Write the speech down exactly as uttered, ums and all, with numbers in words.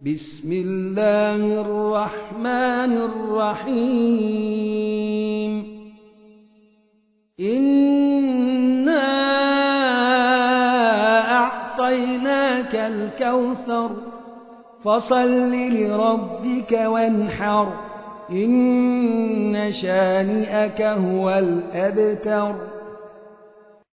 بسم الله الرحمن الرحيم إنا أعطيناك الكوثر فصل لربك وانحر إن شانئك هو الأبتر